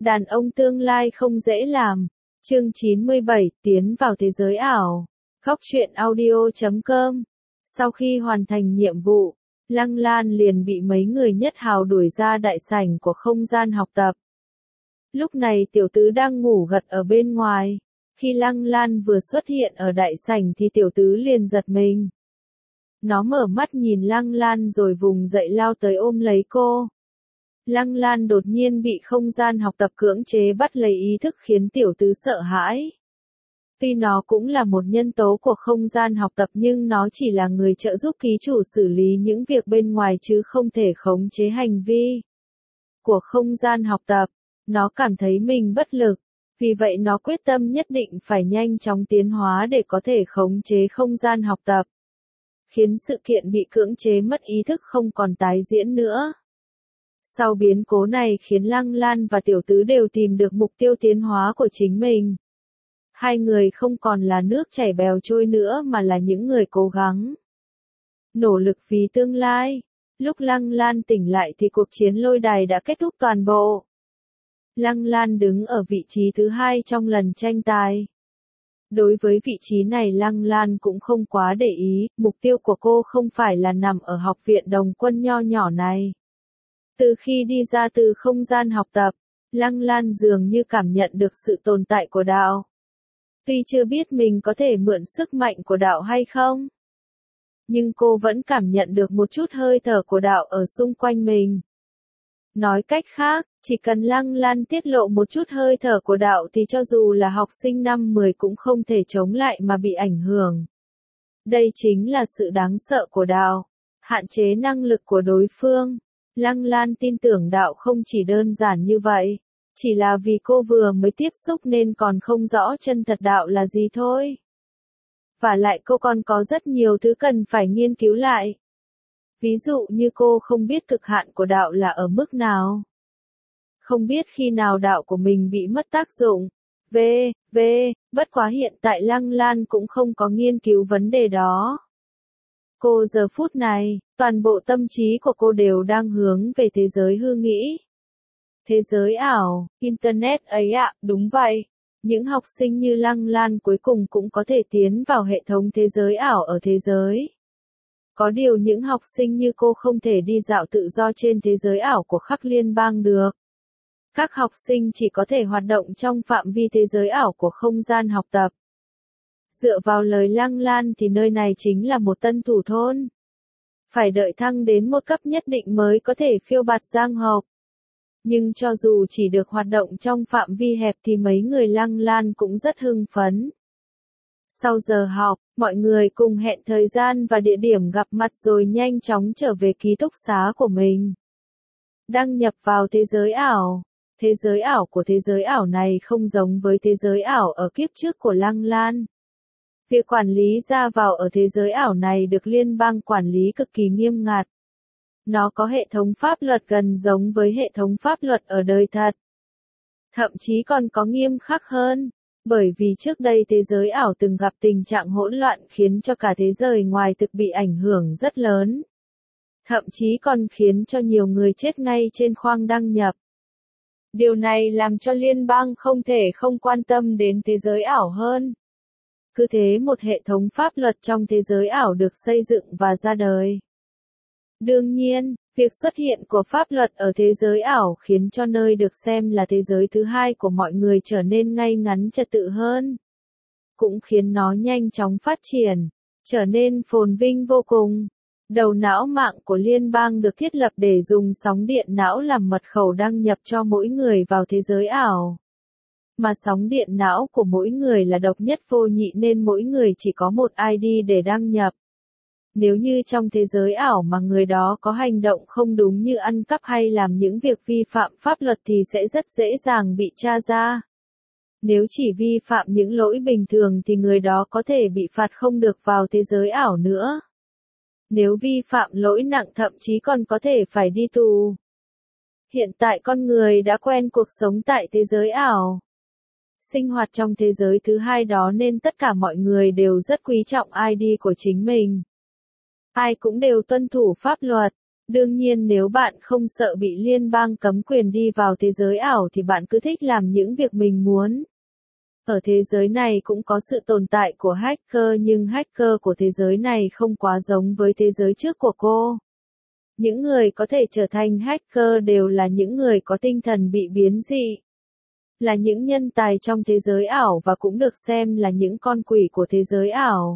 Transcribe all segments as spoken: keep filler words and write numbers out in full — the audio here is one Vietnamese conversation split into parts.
Đàn ông tương lai không dễ làm. Chương chín mươi bảy, tiến vào thế giới ảo. Góc truyện audio chấm com. Sau khi hoàn thành nhiệm vụ, Lăng Lan liền bị mấy người nhất hào đuổi ra đại sảnh của không gian học tập. Lúc này tiểu tứ đang ngủ gật ở bên ngoài. Khi Lăng Lan vừa xuất hiện ở đại sảnh thì tiểu tứ liền giật mình. Nó mở mắt nhìn Lăng Lan rồi vùng dậy lao tới ôm lấy cô. Lăng Lan đột nhiên bị không gian học tập cưỡng chế bắt lấy ý thức khiến tiểu tứ sợ hãi. Tuy nó cũng là một nhân tố của không gian học tập nhưng nó chỉ là người trợ giúp ký chủ xử lý những việc bên ngoài chứ không thể khống chế hành vi của không gian học tập. Nó cảm thấy mình bất lực, vì vậy nó quyết tâm nhất định phải nhanh chóng tiến hóa để có thể khống chế không gian học tập, khiến sự kiện bị cưỡng chế mất ý thức không còn tái diễn nữa. Sau biến cố này khiến Lăng Lan và tiểu tứ đều tìm được mục tiêu tiến hóa của chính mình. Hai người không còn là nước chảy bèo trôi nữa mà là những người cố gắng nỗ lực vì tương lai. Lúc Lăng Lan tỉnh lại thì cuộc chiến lôi đài đã kết thúc toàn bộ. Lăng Lan đứng ở vị trí thứ hai trong lần tranh tài. Đối với vị trí này Lăng Lan cũng không quá để ý, mục tiêu của cô không phải là nằm ở học viện đồng quân nho nhỏ này. Từ khi đi ra từ không gian học tập, Lăng Lan dường như cảm nhận được sự tồn tại của đạo. Tuy chưa biết mình có thể mượn sức mạnh của đạo hay không, nhưng cô vẫn cảm nhận được một chút hơi thở của đạo ở xung quanh mình. Nói cách khác, chỉ cần Lăng Lan tiết lộ một chút hơi thở của đạo thì cho dù là học sinh năm mười cũng không thể chống lại mà bị ảnh hưởng. Đây chính là sự đáng sợ của đạo, hạn chế năng lực của đối phương. Lăng Lan tin tưởng đạo không chỉ đơn giản như vậy, chỉ là vì cô vừa mới tiếp xúc nên còn không rõ chân thật đạo là gì thôi. Và lại cô còn có rất nhiều thứ cần phải nghiên cứu lại. Ví dụ như cô không biết cực hạn của đạo là ở mức nào. Không biết khi nào đạo của mình bị mất tác dụng. V, V, bất quá hiện tại Lăng Lan cũng không có nghiên cứu vấn đề đó. Cô giờ phút này, toàn bộ tâm trí của cô đều đang hướng về thế giới hư nghĩ. Thế giới ảo, Internet ấy ạ, đúng vậy. Những học sinh như Lăng Lan cuối cùng cũng có thể tiến vào hệ thống thế giới ảo ở thế giới. Có điều những học sinh như cô không thể đi dạo tự do trên thế giới ảo của khắp liên bang được. Các học sinh chỉ có thể hoạt động trong phạm vi thế giới ảo của không gian học tập. Dựa vào lời Lăng Lan thì nơi này chính là một tân thủ thôn. Phải đợi thăng đến một cấp nhất định mới có thể phiêu bạt giang hồ. Nhưng cho dù chỉ được hoạt động trong phạm vi hẹp thì mấy người Lăng Lan cũng rất hưng phấn. Sau giờ học, mọi người cùng hẹn thời gian và địa điểm gặp mặt rồi nhanh chóng trở về ký túc xá của mình. Đăng nhập vào thế giới ảo. Thế giới ảo của thế giới ảo này không giống với thế giới ảo ở kiếp trước của Lăng Lan. Việc quản lý ra vào ở thế giới ảo này được liên bang quản lý cực kỳ nghiêm ngặt. Nó có hệ thống pháp luật gần giống với hệ thống pháp luật ở đời thật. Thậm chí còn có nghiêm khắc hơn, bởi vì trước đây thế giới ảo từng gặp tình trạng hỗn loạn khiến cho cả thế giới ngoài thực bị ảnh hưởng rất lớn. Thậm chí còn khiến cho nhiều người chết ngay trên khoang đăng nhập. Điều này làm cho liên bang không thể không quan tâm đến thế giới ảo hơn. Cứ thế một hệ thống pháp luật trong thế giới ảo được xây dựng và ra đời. Đương nhiên, việc xuất hiện của pháp luật ở thế giới ảo khiến cho nơi được xem là thế giới thứ hai của mọi người trở nên ngay ngắn trật tự hơn. Cũng khiến nó nhanh chóng phát triển, trở nên phồn vinh vô cùng. Đầu não mạng của liên bang được thiết lập để dùng sóng điện não làm mật khẩu đăng nhập cho mỗi người vào thế giới ảo. Mà sóng điện não của mỗi người là độc nhất vô nhị nên mỗi người chỉ có một i đê để đăng nhập. Nếu như trong thế giới ảo mà người đó có hành động không đúng như ăn cắp hay làm những việc vi phạm pháp luật thì sẽ rất dễ dàng bị tra ra. Nếu chỉ vi phạm những lỗi bình thường thì người đó có thể bị phạt không được vào thế giới ảo nữa. Nếu vi phạm lỗi nặng thậm chí còn có thể phải đi tù. Hiện tại con người đã quen cuộc sống tại thế giới ảo. Sinh hoạt trong thế giới thứ hai đó nên tất cả mọi người đều rất quý trọng i đê của chính mình. Ai cũng đều tuân thủ pháp luật. Đương nhiên nếu bạn không sợ bị liên bang cấm quyền đi vào thế giới ảo thì bạn cứ thích làm những việc mình muốn. Ở thế giới này cũng có sự tồn tại của hacker nhưng hacker của thế giới này không quá giống với thế giới trước của cô. Những người có thể trở thành hacker đều là những người có tinh thần bị biến dị. Là những nhân tài trong thế giới ảo và cũng được xem là những con quỷ của thế giới ảo.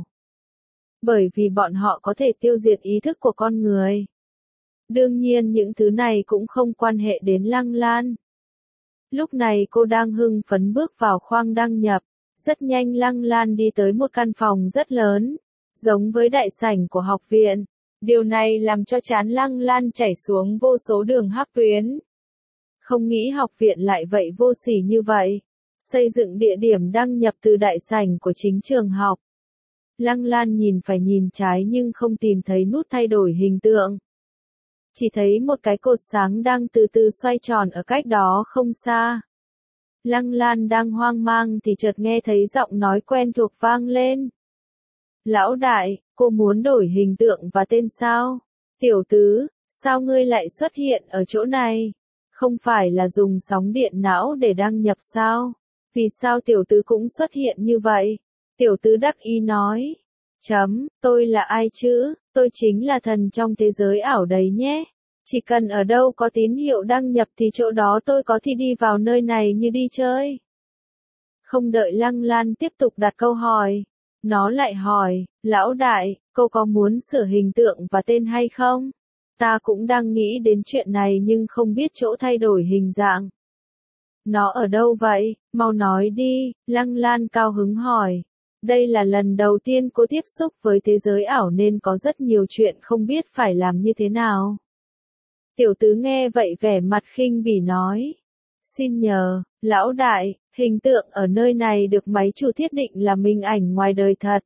Bởi vì bọn họ có thể tiêu diệt ý thức của con người. Đương nhiên những thứ này cũng không quan hệ đến Lăng Lan. Lúc này cô đang hưng phấn bước vào khoang đăng nhập. Rất nhanh Lăng Lan đi tới một căn phòng rất lớn, giống với đại sảnh của học viện. Điều này làm cho trán Lăng Lan chảy xuống vô số đường hắc tuyến. Không nghĩ học viện lại vậy vô sỉ như vậy. Xây dựng địa điểm đăng nhập từ đại sảnh của chính trường học. Lăng Lan nhìn phải nhìn trái nhưng không tìm thấy nút thay đổi hình tượng. Chỉ thấy một cái cột sáng đang từ từ xoay tròn ở cách đó không xa. Lăng Lan đang hoang mang thì chợt nghe thấy giọng nói quen thuộc vang lên. Lão đại, cô muốn đổi hình tượng và tên sao? Tiểu tứ, sao ngươi lại xuất hiện ở chỗ này? Không phải là dùng sóng điện não để đăng nhập sao? Vì sao tiểu tứ cũng xuất hiện như vậy? Tiểu tứ đắc ý nói. Chấm, tôi là ai chứ? Tôi chính là thần trong thế giới ảo đấy nhé. Chỉ cần ở đâu có tín hiệu đăng nhập thì chỗ đó tôi có thể đi vào nơi này như đi chơi. Không đợi Lăng Lan tiếp tục đặt câu hỏi. Nó lại hỏi, lão đại, cô có muốn sửa hình tượng và tên hay không? Ta cũng đang nghĩ đến chuyện này nhưng không biết chỗ thay đổi hình dạng. Nó ở đâu vậy? Mau nói đi, Lăng Lan cao hứng hỏi. Đây là lần đầu tiên cô tiếp xúc với thế giới ảo nên có rất nhiều chuyện không biết phải làm như thế nào. Tiểu tứ nghe vậy vẻ mặt khinh bỉ nói. Xin nhờ, lão đại, hình tượng ở nơi này được máy chủ thiết định là mình ảnh ngoài đời thật.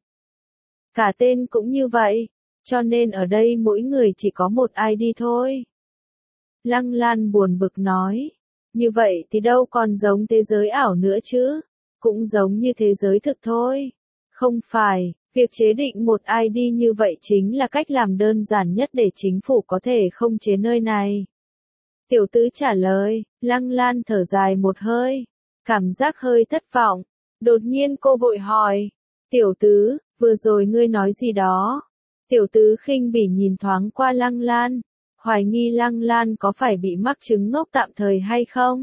Cả tên cũng như vậy, cho nên ở đây mỗi người chỉ có một i đê thôi. Lăng Lan buồn bực nói. Như vậy thì đâu còn giống thế giới ảo nữa chứ, cũng giống như thế giới thực thôi. Không phải, việc chế định một i đê như vậy chính là cách làm đơn giản nhất để chính phủ có thể khống chế nơi này. Tiểu tứ trả lời, Lăng Lan thở dài một hơi, cảm giác hơi thất vọng. Đột nhiên cô vội hỏi, tiểu tứ, vừa rồi ngươi nói gì đó? Tiểu tứ khinh bỉ nhìn thoáng qua Lăng Lan, hoài nghi Lăng Lan có phải bị mắc chứng ngốc tạm thời hay không?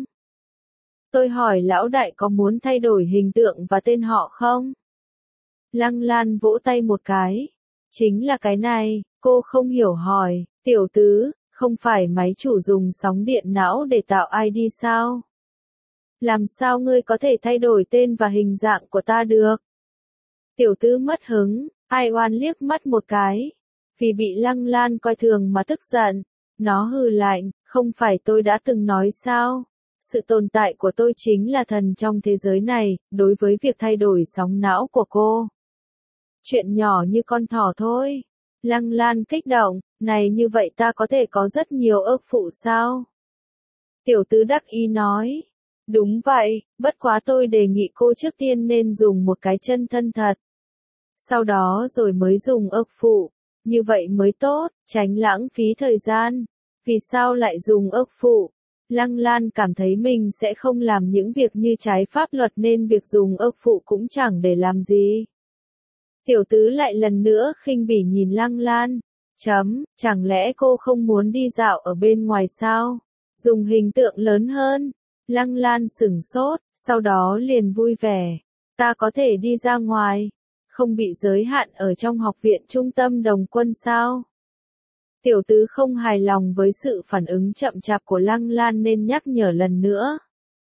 Tôi hỏi lão đại có muốn thay đổi hình tượng và tên họ không? Lăng Lan vỗ tay một cái. Chính là cái này, cô không hiểu hỏi, tiểu tứ, không phải máy chủ dùng sóng điện não để tạo i đê sao? Làm sao ngươi có thể thay đổi tên và hình dạng của ta được? Tiểu tứ mất hứng, ai oan liếc mắt một cái. Vì bị Lăng Lan coi thường mà tức giận. Nó hừ lạnh, không phải tôi đã từng nói sao? Sự tồn tại của tôi chính là thần trong thế giới này, đối với việc thay đổi sóng não của cô. Chuyện nhỏ như con thỏ thôi. Lăng Lan kích động, này như vậy ta có thể có rất nhiều ước phụ sao? Tiểu tứ đắc ý nói. Đúng vậy, bất quá tôi đề nghị cô trước tiên nên dùng một cái chân thân thật. Sau đó rồi mới dùng ước phụ. Như vậy mới tốt, tránh lãng phí thời gian. Vì sao lại dùng ước phụ? Lăng Lan cảm thấy mình sẽ không làm những việc như trái pháp luật nên việc dùng ước phụ cũng chẳng để làm gì. Tiểu tứ lại lần nữa khinh bỉ nhìn Lăng Lan. Chấm, chẳng lẽ cô không muốn đi dạo ở bên ngoài sao? Dùng hình tượng lớn hơn. Lăng Lan sửng sốt, sau đó liền vui vẻ. Ta có thể đi ra ngoài. Không bị giới hạn ở trong học viện trung tâm đồng quân sao? Tiểu tứ không hài lòng với sự phản ứng chậm chạp của Lăng Lan nên nhắc nhở lần nữa.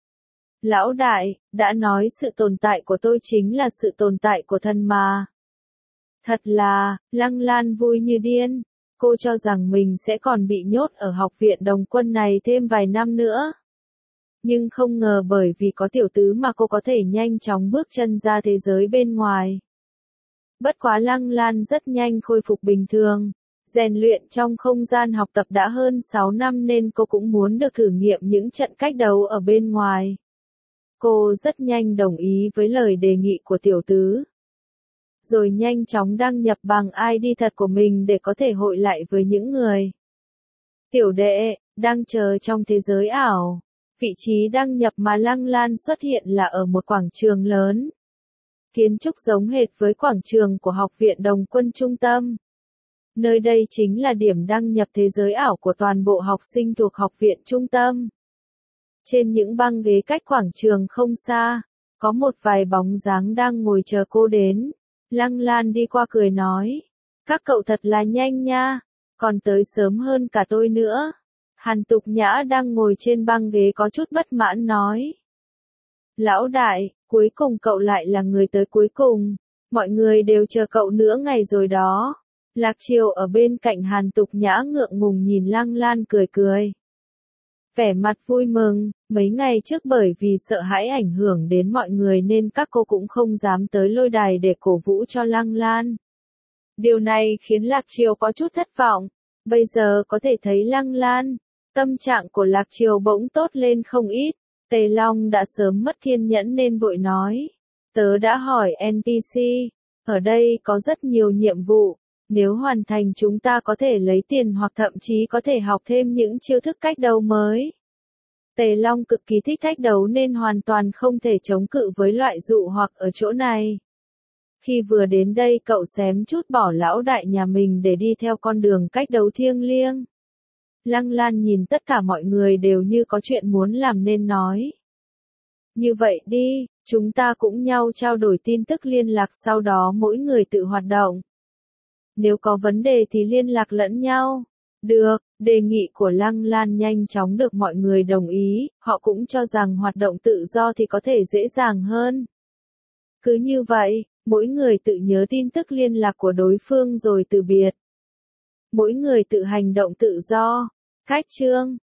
Lão đại, đã nói sự tồn tại của tôi chính là sự tồn tại của thần mà. Thật là, Lăng Lan vui như điên. Cô cho rằng mình sẽ còn bị nhốt ở học viện đồng quân này thêm vài năm nữa. Nhưng không ngờ bởi vì có tiểu tứ mà cô có thể nhanh chóng bước chân ra thế giới bên ngoài. Bất quá Lăng Lan rất nhanh khôi phục bình thường. Rèn luyện trong không gian học tập đã hơn sáu năm nên cô cũng muốn được thử nghiệm những trận cách đấu ở bên ngoài. Cô rất nhanh đồng ý với lời đề nghị của tiểu tứ. Rồi nhanh chóng đăng nhập bằng i đê thật của mình để có thể hội lại với những người Tiểu đệ, đang chờ trong thế giới ảo. Vị trí đăng nhập mà Lăng Lan xuất hiện là ở một quảng trường lớn. Kiến trúc giống hệt với quảng trường của Học viện Đồng quân Trung tâm. Nơi đây chính là điểm đăng nhập thế giới ảo của toàn bộ học sinh thuộc Học viện Trung tâm. Trên những băng ghế cách quảng trường không xa, có một vài bóng dáng đang ngồi chờ cô đến. Lăng Lan đi qua cười nói, các cậu thật là nhanh nha, còn tới sớm hơn cả tôi nữa. Hàn Tục Nhã đang ngồi trên băng ghế có chút bất mãn nói. Lão đại, cuối cùng cậu lại là người tới cuối cùng, mọi người đều chờ cậu nửa ngày rồi đó. Lạc Triều ở bên cạnh Hàn Tục Nhã ngượng ngùng nhìn Lăng Lan cười cười. Vẻ mặt vui mừng, mấy ngày trước bởi vì sợ hãi ảnh hưởng đến mọi người nên các cô cũng không dám tới lôi đài để cổ vũ cho Lăng Lan. Điều này khiến Lạc Triều có chút thất vọng, bây giờ có thể thấy Lăng Lan, tâm trạng của Lạc Triều bỗng tốt lên không ít. Tề Long đã sớm mất kiên nhẫn nên vội nói, tớ đã hỏi en pê xê, ở đây có rất nhiều nhiệm vụ, nếu hoàn thành chúng ta có thể lấy tiền hoặc thậm chí có thể học thêm những chiêu thức cách đấu mới. Tề Long cực kỳ thích cách đấu nên hoàn toàn không thể chống cự với loại dụ hoặc ở chỗ này. Khi vừa đến đây cậu xém chút bỏ lão đại nhà mình để đi theo con đường cách đấu thiêng liêng. Lăng Lan nhìn tất cả mọi người đều như có chuyện muốn làm nên nói. Như vậy đi, chúng ta cũng nhau trao đổi tin tức liên lạc sau đó mỗi người tự hoạt động. Nếu có vấn đề thì liên lạc lẫn nhau. Được, đề nghị của Lăng Lan nhanh chóng được mọi người đồng ý, họ cũng cho rằng hoạt động tự do thì có thể dễ dàng hơn. Cứ như vậy, mỗi người tự nhớ tin tức liên lạc của đối phương rồi từ biệt. Mỗi người tự hành động tự do. Cách chương